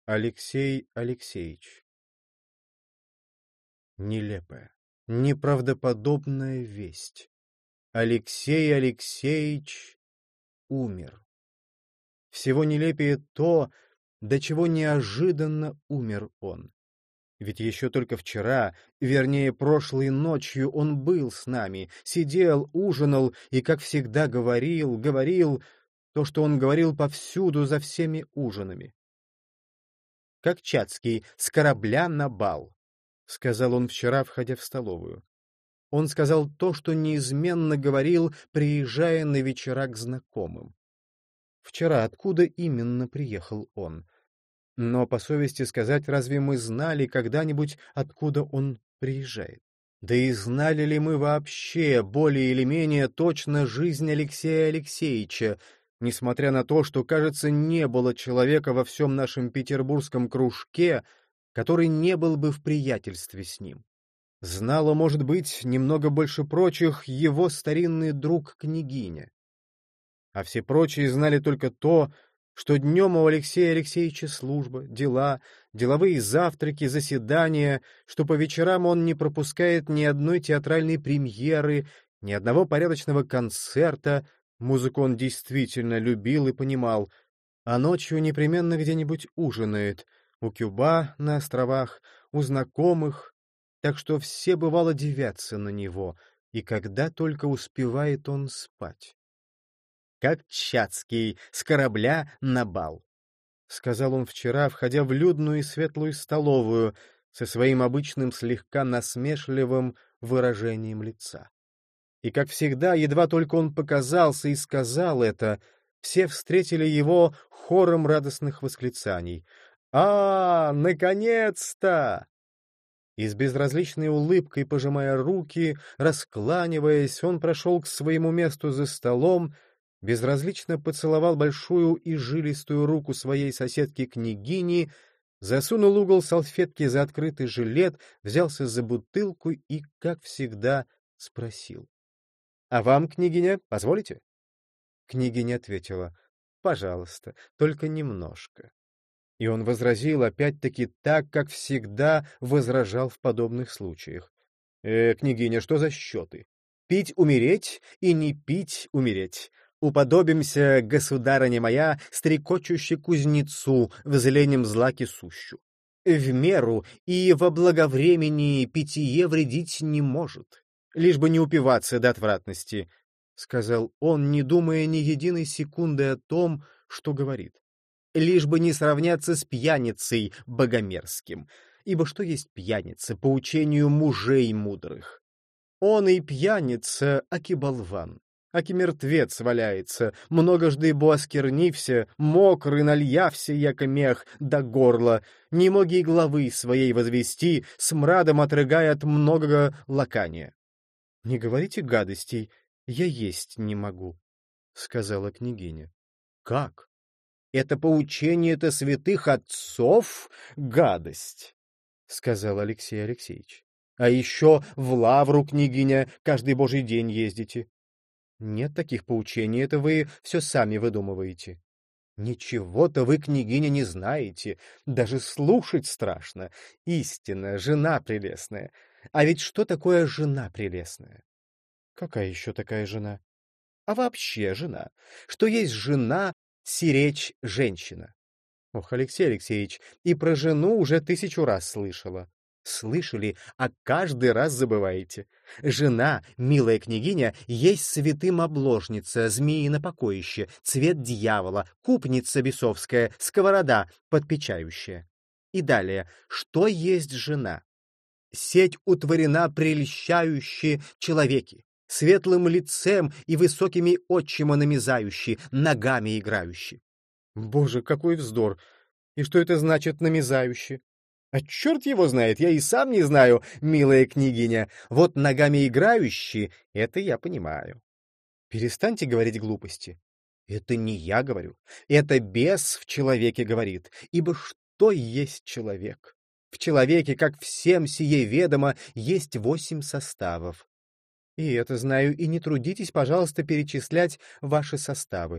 Алексей Алексеевич. Нелепая, неправдоподобная весть. Алексей Алексеевич умер. Всего нелепее то, до чего неожиданно умер он. Ведь еще только вчера, вернее, прошлой ночью он был с нами, сидел, ужинал и, как всегда, говорил то, что он говорил повсюду за всеми ужинами. «Как Чацкий, с корабля на бал», — сказал он вчера, входя в столовую. Он сказал то, что неизменно говорил, приезжая на вечера к знакомым. Вчера откуда именно приехал он? Но, по совести сказать, разве мы знали когда-нибудь, откуда он приезжает? Да и знали ли мы вообще более или менее точно жизнь Алексея Алексеевича, несмотря на то, что, кажется, не было человека во всем нашем петербургском кружке, который не был бы в приятельстве с ним? Знала, может быть, немного больше прочих, его старинный друг княгиня. А все прочие знали только то, что днем у Алексея Алексеевича служба, дела, деловые завтраки, заседания, что по вечерам он не пропускает ни одной театральной премьеры, ни одного порядочного концерта, музыку он действительно любил и понимал, а ночью непременно где-нибудь ужинает, у Кюба на островах, у знакомых, так что все бывало дивятся на него, и когда только успевает он спать. «Как Чацкий, с корабля на бал», — сказал он вчера, входя в людную и светлую столовую со своим обычным слегка насмешливым выражением лица. И, как всегда, едва только он показался и сказал это, все встретили его хором радостных восклицаний. «А, наконец-то!» И с безразличной улыбкой, пожимая руки, раскланиваясь, он прошел к своему месту за столом, безразлично поцеловал большую и жилистую руку своей соседки-княгини, засунул угол салфетки за открытый жилет, взялся за бутылку и, как всегда, спросил. — А вам, княгиня, позволите? Княгиня ответила. — Пожалуйста, только немножко. И он возразил опять-таки так, как всегда возражал в подобных случаях. — Княгиня, что за счеты? Пить — умереть, и не пить — умереть. Уподобимся, государыня моя, стрекочущей кузнецу, возленем злаки сущу. В меру и во благовремени питье вредить не может, лишь бы не упиваться до отвратности, — сказал он, не думая ни единой секунды о том, что говорит. Лишь бы не сравняться с пьяницей богомерзким, ибо что есть пьяница по учению мужей мудрых? Он и пьяница, аки болван. Аки мертвец валяется, многожды бо осквернився, мокрый нальявся, яко мех, до горла, не мог и главы своей возвести, смрадом отрыгая от многого лакания. — Не говорите гадостей, я есть не могу, — сказала княгиня. — Как? Это поучение-то святых отцов гадость, — сказал Алексей Алексеевич. — А еще в лавру, княгиня, каждый божий день ездите. Нет таких поучений, это вы все сами выдумываете. Ничего-то вы, княгиня, не знаете, даже слушать страшно. Истинно, жена прелестная. А ведь что такое жена прелестная? Какая еще такая жена? А вообще жена. Что есть жена, сиречь женщина. Ох, Алексей Алексеевич, и про жену уже 1000 раз слышала. Слышали, а каждый раз забываете. Жена, милая княгиня, есть святым обложница, змеино покоище, цвет дьявола, купница бесовская, сковорода подпечающая. И далее, что есть жена? Сеть утворена прельщающие человеки, светлым лицем и высокими отчима намязающие, ногами играющие. Боже, какой вздор! И что это значит намязающие? А черт его знает, я и сам не знаю, милая княгиня. Вот ногами играющие, это я понимаю. Перестаньте говорить глупости. Это не я говорю, это бес в человеке говорит, ибо что есть человек? В человеке, как всем сие ведомо, есть 8 составов. И это знаю, и не трудитесь, пожалуйста, перечислять ваши составы.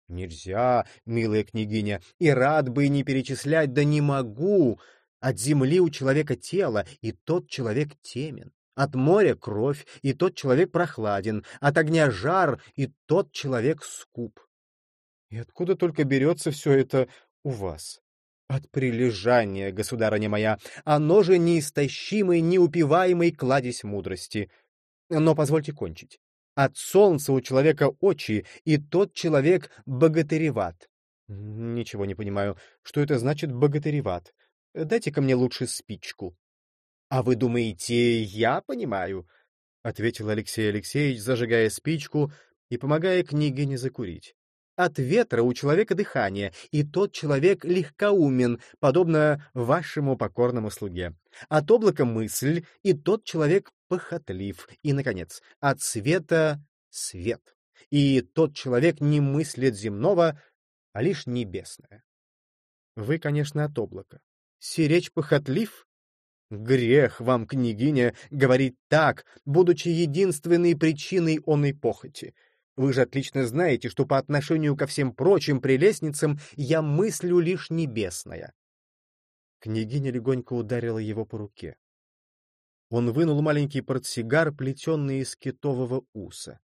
Нельзя, милая княгиня, и рад бы и не перечислять, да не могу. От земли у человека тело, и тот человек темен. От моря кровь, и тот человек прохладен. От огня жар, и тот человек скуп. И откуда только берется все это у вас? От прилежания, государыня моя, оно же неистощимый, неупиваемый кладезь мудрости. Но позвольте кончить. От солнца у человека очи, и тот человек богатыреват. Ничего не понимаю, что это значит богатыреват. Дайте-ка мне лучше спичку. — А вы думаете, я понимаю? — ответил Алексей Алексеевич, зажигая спичку и помогая княгине закурить. От ветра у человека дыхание, и тот человек легкоумен, подобно вашему покорному слуге. От облака мысль, и тот человек похотлив. И, наконец, от света свет, и тот человек не мыслит земного, а лишь небесное. Вы, конечно, от облака. Сиречь похотлив? Грех вам, княгиня, говорить так, будучи единственной причиной оной похоти. Вы же отлично знаете, что по отношению ко всем прочим прелестницам я мыслю лишь небесное. Княгиня легонько ударила его по руке. Он вынул маленький портсигар, плетенный из китового уса.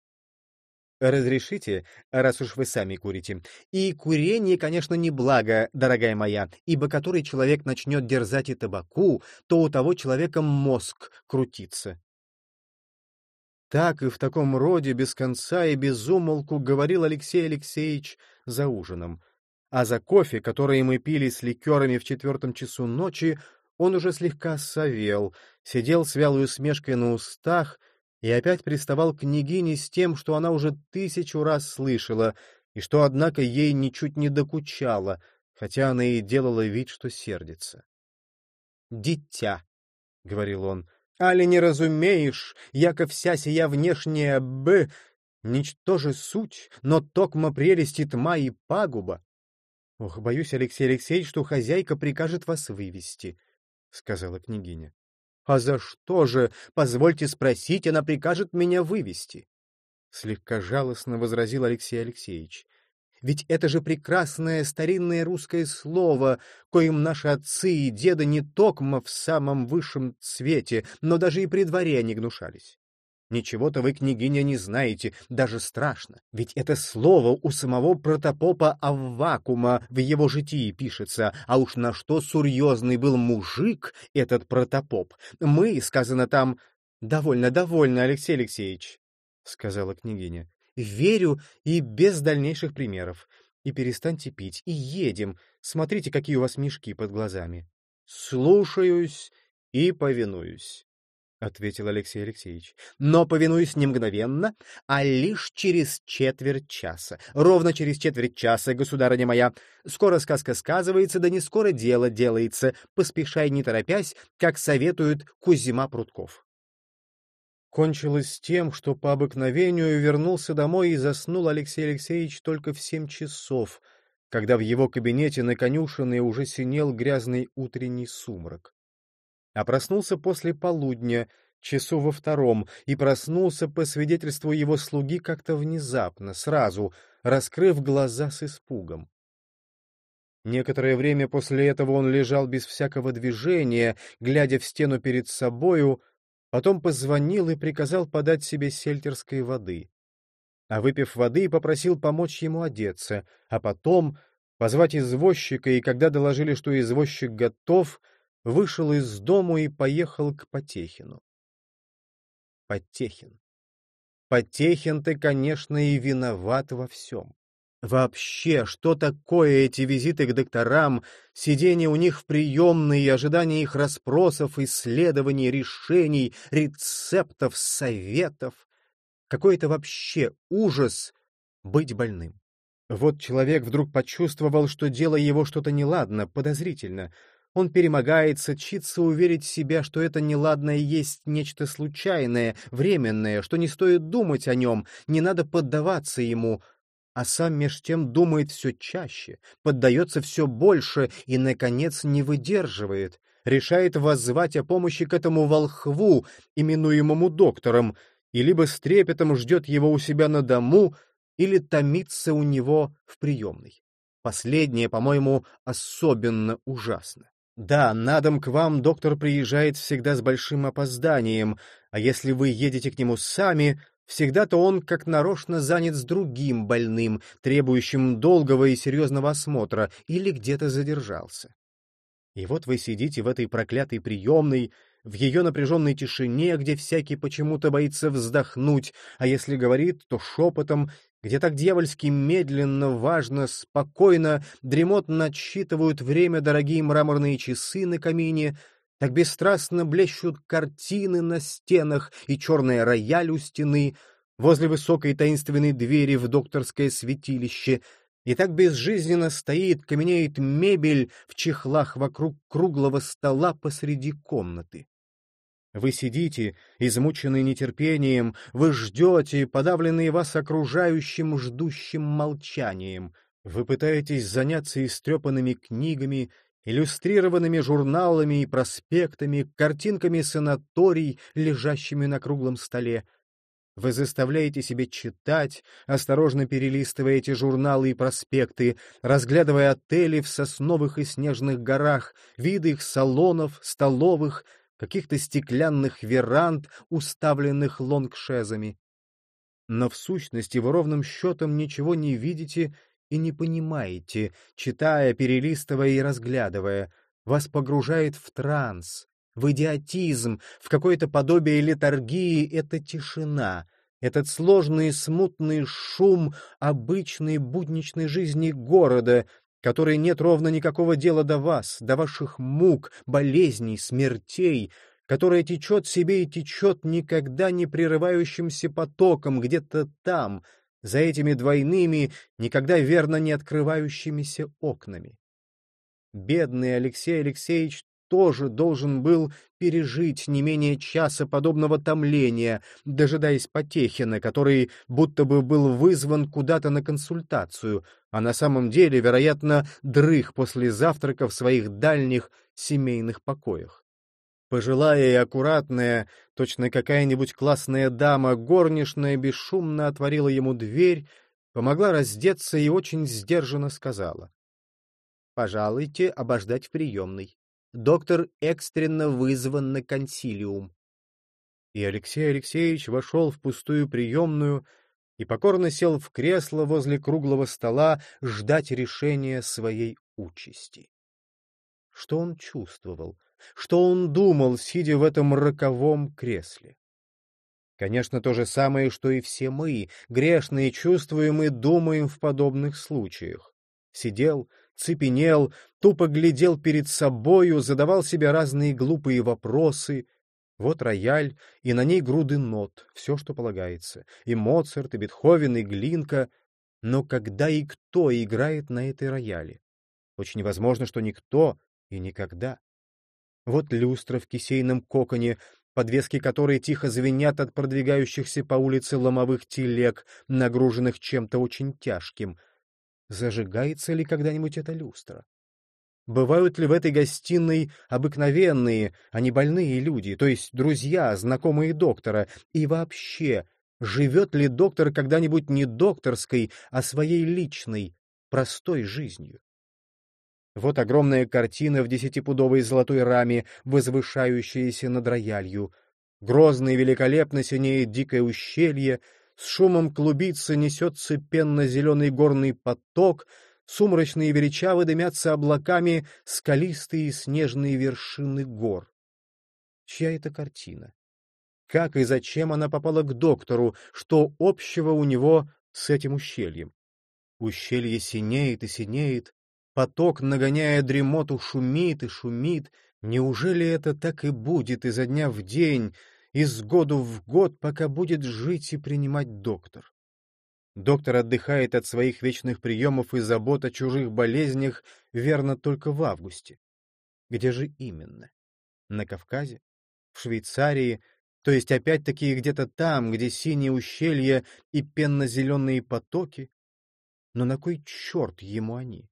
«Разрешите, раз уж вы сами курите. И курение, конечно, не благо, дорогая моя, ибо который человек начнет дерзать и табаку, то у того человека мозг крутится». Так и в таком роде без конца и без умолку говорил Алексей Алексеевич за ужином. А за кофе, который мы пили с ликерами в 4 часу ночи, он уже слегка совел, сидел с вялой усмешкой на устах и опять приставал к княгине с тем, что она уже 1000 раз слышала, и что, однако, ей ничуть не докучало, хотя она и делала вид, что сердится. «Дитя», — говорил он, — «али не разумеешь, яко вся сия внешняя ничтоже суть, но токмо прелести тьма и пагуба». «Ох, боюсь, Алексей Алексеевич, что хозяйка прикажет вас вывести», — сказала княгиня. «А за что же, позвольте спросить, она прикажет меня вывести?» Слегка жалостно возразил Алексей Алексеевич. «Ведь это же прекрасное старинное русское слово, коим наши отцы и деды не токмо в самом высшем цвете, но даже и при дворе не гнушались. Ничего-то вы, княгиня, не знаете, даже страшно. Ведь это слово у самого протопопа Аввакума в его житии пишется, а уж на что серьезный был мужик этот протопоп. Мы, сказано там... «Довольно, довольно, Алексей Алексеевич», — сказала княгиня. «Верю и без дальнейших примеров. И перестаньте пить, и едем. Смотрите, какие у вас мешки под глазами». «Слушаюсь и повинуюсь», — ответил Алексей Алексеевич. «Но повинуюсь не мгновенно, а лишь через четверть часа. Ровно через четверть часа, государыня моя. Скоро сказка сказывается, да не скоро дело делается. Поспешай, не торопясь, как советует Кузьма Прутков». Кончилось тем, что по обыкновению вернулся домой и заснул Алексей Алексеевич только в 7 часов, когда в его кабинете на конюшенной уже синел грязный утренний сумрак. А проснулся после полудня, часу во 2, и проснулся, по свидетельству его слуги, как-то внезапно, сразу, раскрыв глаза с испугом. Некоторое время после этого он лежал без всякого движения, глядя в стену перед собою, потом позвонил и приказал подать себе сельтерской воды. А выпив воды, попросил помочь ему одеться, а потом позвать извозчика, и когда доложили, что извозчик готов, вышел из дому и поехал к Потехину. Потехин. Потехин-то, конечно, и виноват во всем. Вообще, что такое эти визиты к докторам, сидение у них в приемной и ожидание их расспросов, исследований, решений, рецептов, советов? Какой это вообще ужас быть больным. Вот человек вдруг почувствовал, что дело его что-то неладно, подозрительно. Он перемогается, чится уверить себя, что это неладное есть нечто случайное, временное, что не стоит думать о нем, не надо поддаваться ему, а сам меж тем думает все чаще, поддается все больше и, наконец, не выдерживает, решает воззвать о помощи к этому волхву, именуемому доктором, и либо с трепетом ждет его у себя на дому, или томиться у него в приемной. Последнее, по-моему, особенно ужасно. Да, на дом к вам доктор приезжает всегда с большим опозданием, а если вы едете к нему сами, всегда-то он как нарочно занят с другим больным, требующим долгого и серьезного осмотра, или где-то задержался. И вот вы сидите в этой проклятой приемной, в ее напряженной тишине, где всякий почему-то боится вздохнуть, а если говорит, то шепотом, где так дьявольски медленно, важно, спокойно, дремотно отсчитывают время дорогие мраморные часы на камине, так бесстрастно блещут картины на стенах и черный рояль у стены, возле высокой таинственной двери в докторское святилище — и так безжизненно стоит, каменеет мебель в чехлах вокруг круглого стола посреди комнаты. Вы сидите, измученные нетерпением, вы ждете, подавленные вас окружающим ждущим молчанием. Вы пытаетесь заняться истрепанными книгами, иллюстрированными журналами и проспектами, картинками санаторий, лежащими на круглом столе. Вы заставляете себя читать, осторожно перелистывая эти журналы и проспекты, разглядывая отели в сосновых и снежных горах, виды их салонов, столовых, каких-то стеклянных веранд, уставленных лонгшезами. Но в сущности вы ровным счетом ничего не видите и не понимаете, читая, перелистывая и разглядывая. Вас погружает в транс, в идиотизм, в какое-то подобие летаргии эта тишина, этот сложный и смутный шум обычной будничной жизни города, которой нет ровно никакого дела до вас, до ваших мук, болезней, смертей, которая течет себе и течет никогда не прерывающимся потоком где-то там, за этими двойными, никогда верно не открывающимися окнами. Бедный Алексей Алексеевич тоже должен был пережить не менее часа подобного томления, дожидаясь Потехина, который будто бы был вызван куда-то на консультацию, а на самом деле, вероятно, дрых после завтрака в своих дальних семейных покоях. Пожилая и аккуратная, точно какая-нибудь классная дама, горничная бесшумно отворила ему дверь, помогла раздеться и очень сдержанно сказала: «Пожалуйте обождать в приемной. Доктор экстренно вызван на консилиум». И Алексей Алексеевич вошел в пустую приемную и покорно сел в кресло возле круглого стола ждать решения своей участи. Что он чувствовал? Что он думал, сидя в этом роковом кресле? Конечно, то же самое, что и все мы, грешные, чувствуем и думаем в подобных случаях. Сидел, цепенел, тупо глядел перед собою, задавал себе разные глупые вопросы. Вот рояль, и на ней груды нот, все, что полагается, и Моцарт, и Бетховен, и Глинка. Но когда и кто играет на этой рояле? Очень возможно, что никто и никогда. Вот люстра в кисейном коконе, подвески которой тихо звенят от продвигающихся по улице ломовых телег, нагруженных чем-то очень тяжким. Зажигается ли когда-нибудь эта люстра? Бывают ли в этой гостиной обыкновенные, а не больные люди, то есть друзья, знакомые доктора, и вообще, живет ли доктор когда-нибудь не докторской, а своей личной, простой жизнью? Вот огромная картина в 10-пудовой золотой раме, возвышающаяся над роялью. Грозно и великолепно синеет дикое ущелье, с шумом клубится, несется пенно-зеленый горный поток, сумрачно и величаво дымятся облаками скалистые и снежные вершины гор. Чья это картина? Как и зачем она попала к доктору? Что общего у него с этим ущельем? Ущелье синеет и синеет, поток, нагоняя дремоту, шумит и шумит. Неужели это так и будет изо дня в день, из года в год, пока будет жить и принимать доктор? Доктор отдыхает от своих вечных приемов и забот о чужих болезнях, верно, только в августе. Где же именно? На Кавказе? В Швейцарии? То есть опять-таки где-то там, где синие ущелья и пенно-зеленые потоки? Но на кой черт ему они?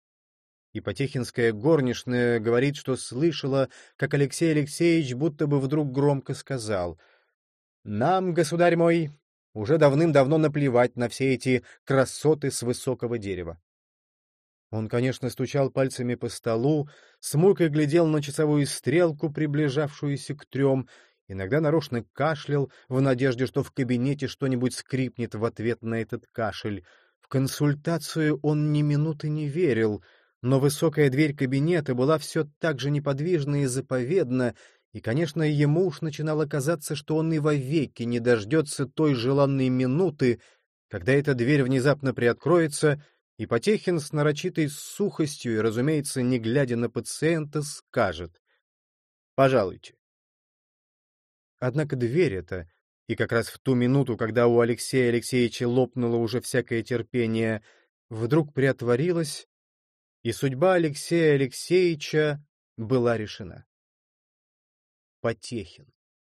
И потехинская горничная говорит, что слышала, как Алексей Алексеевич будто бы вдруг громко сказал: «Нам, государь мой, Уже давным-давно наплевать на все эти красоты с высокого дерева. Он, конечно, стучал пальцами по столу, с мукой глядел на часовую стрелку, приближавшуюся к 3, иногда нарочно кашлял, в надежде, что в кабинете что-нибудь скрипнет в ответ на этот кашель. В консультацию он ни минуты не верил, но высокая дверь кабинета была все так же неподвижна и заповедна, и, конечно, ему уж начинало казаться, что он и вовеки не дождется той желанной минуты, когда эта дверь внезапно приоткроется, и Потехин с нарочитой сухостью и, разумеется, не глядя на пациента, скажет: «Пожалуйте». Однако дверь эта, и как раз в ту минуту, когда у Алексея Алексеевича лопнуло уже всякое терпение, вдруг приотворилась, и судьба Алексея Алексеевича была решена. Потехин.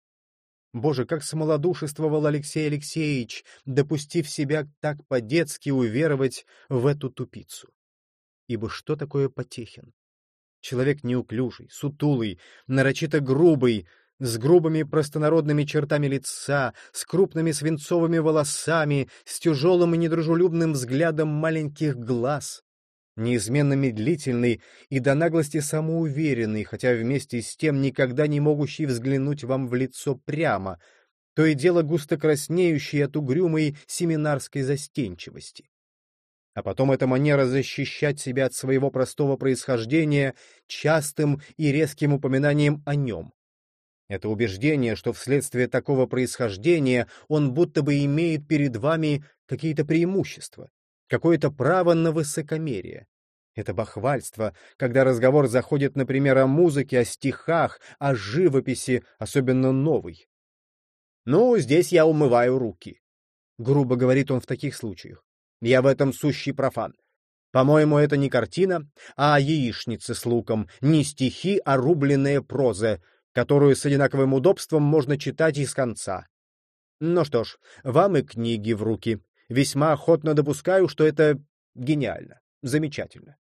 Боже, как смолодушествовал Алексей Алексеевич, допустив себя так по-детски уверовать в эту тупицу. Ибо что такое Потехин? Человек неуклюжий, сутулый, нарочито грубый, с грубыми простонародными чертами лица, с крупными свинцовыми волосами, с тяжелым и недружелюбным взглядом маленьких глаз, неизменно медлительный и до наглости самоуверенный, хотя вместе с тем никогда не могущий взглянуть вам в лицо прямо, то и дело густо краснеющий от угрюмой семинарской застенчивости. А потом эта манера защищать себя от своего простого происхождения частым и резким упоминанием о нем. Это убеждение, что вследствие такого происхождения он будто бы имеет перед вами какие-то преимущества, какое-то право на высокомерие. Это бахвальство, когда разговор заходит, например, о музыке, о стихах, о живописи, особенно новой. «Ну, здесь я умываю руки», — грубо говорит он в таких случаях. «Я в этом сущий профан. По-моему, это не картина, а яичница с луком, не стихи, а рубленная проза, которую с одинаковым удобством можно читать из конца. Ну что ж, вам и книги в руки. Весьма охотно допускаю, что это гениально, замечательно».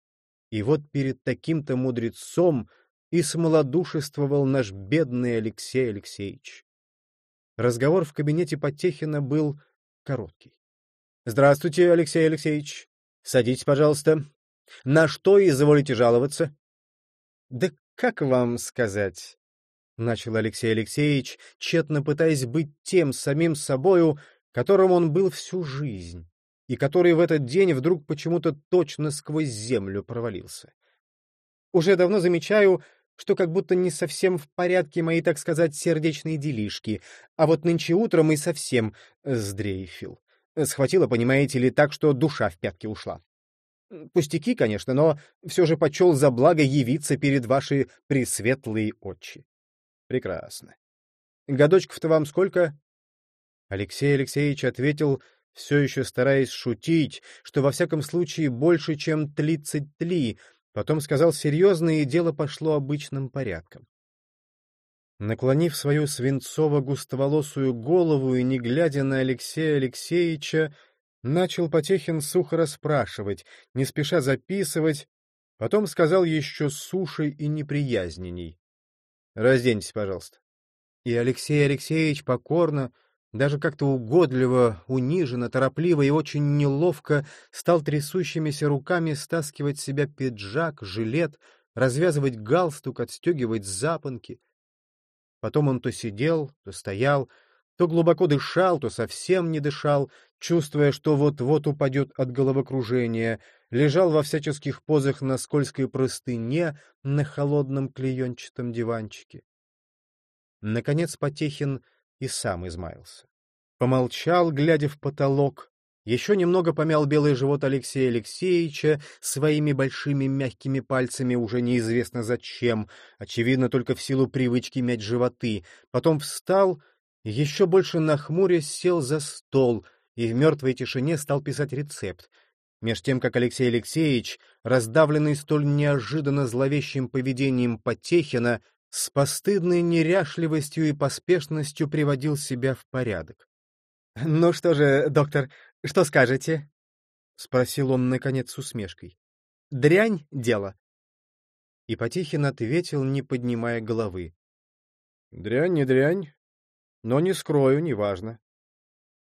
И вот перед таким-то мудрецом и смолодушествовал наш бедный Алексей Алексеевич. Разговор в кабинете Потехина был короткий. «Здравствуйте, Алексей Алексеевич. Садитесь, пожалуйста. На что изволите жаловаться?» «Да как вам сказать?» — начал Алексей Алексеевич, тщетно пытаясь быть тем самим собою, которым он был всю жизнь, и который в этот день вдруг почему-то точно сквозь землю провалился. «Уже давно замечаю, что как будто не совсем в порядке мои, так сказать, сердечные делишки, а вот нынче утром и совсем сдрейфил. Схватило, понимаете ли, так, что душа в пятки ушла. Пустяки, конечно, но все же почел за благо явиться перед ваши пресветлые очи. Прекрасно. Годочков-то вам сколько?» Алексей Алексеевич ответил, все еще стараясь шутить, что во всяком случае больше, чем 33, потом сказал серьезно, и дело пошло обычным порядком. Наклонив свою свинцово-густоволосую голову и не глядя на Алексея Алексеевича, начал Потехин сухо расспрашивать, не спеша записывать, потом сказал еще сушей и неприязненней: «Разденьтесь, пожалуйста». И Алексей Алексеевич покорно, даже как-то угодливо, униженно, торопливо и очень неловко стал трясущимися руками стаскивать с себя пиджак, жилет, развязывать галстук, отстегивать запонки. Потом он то сидел, то стоял, то глубоко дышал, то совсем не дышал, чувствуя, что вот-вот упадет от головокружения, лежал во всяческих позах на скользкой простыне на холодном клеенчатом диванчике. Наконец Потехин и сам измаялся. Помолчал, глядя в потолок, еще немного помял белый живот Алексея Алексеевича своими большими мягкими пальцами, уже неизвестно зачем, очевидно, только в силу привычки мять животы, потом встал, еще больше нахмурясь сел за стол и в мертвой тишине стал писать рецепт, меж тем, как Алексей Алексеевич, раздавленный столь неожиданно зловещим поведением Потехина, с постыдной неряшливостью и поспешностью приводил себя в порядок. «Ну что же, доктор, что скажете?» — спросил он, наконец, с усмешкой. «Дрянь дело». И Потехин ответил, не поднимая головы. «Дрянь не дрянь, но не скрою, неважно».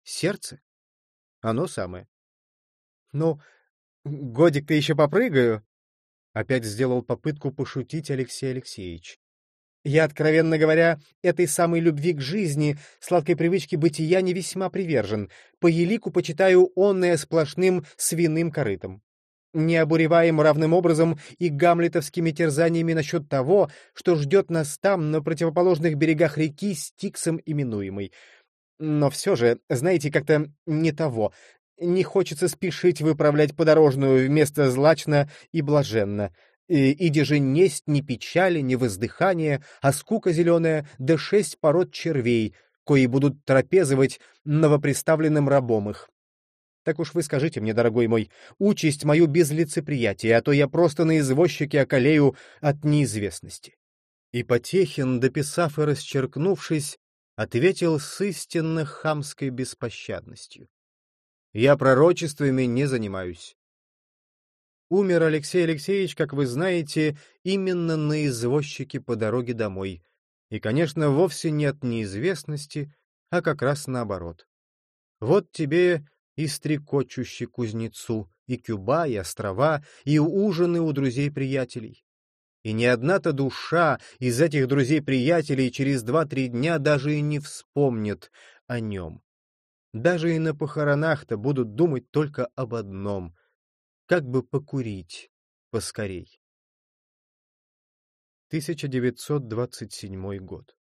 Сердце? Оно самое. Ну, годик-то еще попрыгаю. Опять сделал попытку пошутить Алексей Алексеевич. Я, откровенно говоря, этой самой любви к жизни, сладкой привычке бытия не весьма привержен. По елику почитаю онное сплошным свиным корытом. Не обуреваем равным образом и гамлетовскими терзаниями насчет того, что ждет нас там, на противоположных берегах реки, Стиксом именуемой. Но все же, знаете, как-то не того. Не хочется спешить выправлять подорожную вместо злачно и блаженно. Иди же несть ни печали, ни воздыхания, а скука зеленая, да 6 пород червей, кои будут трапезовать новоприставленным рабом их. Так уж вы скажите мне, дорогой мой, участь мою без лицеприятия, а то я просто на извозчике околею от неизвестности. И Потехин, дописав и расчеркнувшись, ответил с истинно хамской беспощадностью. Я пророчествами не занимаюсь. Умер Алексей Алексеевич, как вы знаете, именно на извозчике по дороге домой. И, конечно, вовсе не от неизвестности, а как раз наоборот. Вот тебе и стрекочущий кузнецу, и Кюба, и острова, и ужины у друзей-приятелей. И ни одна-то душа из этих друзей-приятелей через 2-3 дня даже и не вспомнит о нем. Даже и на похоронах-то будут думать только об одном — как бы покурить поскорей. 1927 год.